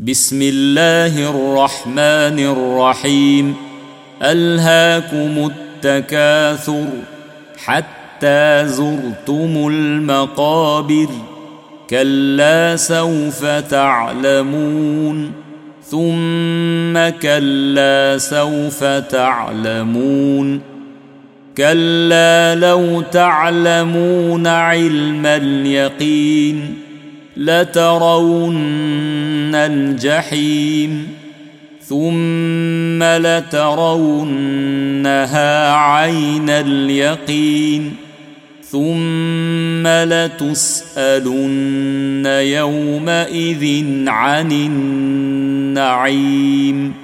بسم الله الرحمن الرحيم. ألهاكم التكاثر حتى زرتم المقابر، كلا سوف تعلمون ثم كلا سوف تعلمون، كلا لو تعلمون علم اليقين لترون الجحيم ثم لترونها عين اليقين ثم لتسألن يومئذ عن النعيم.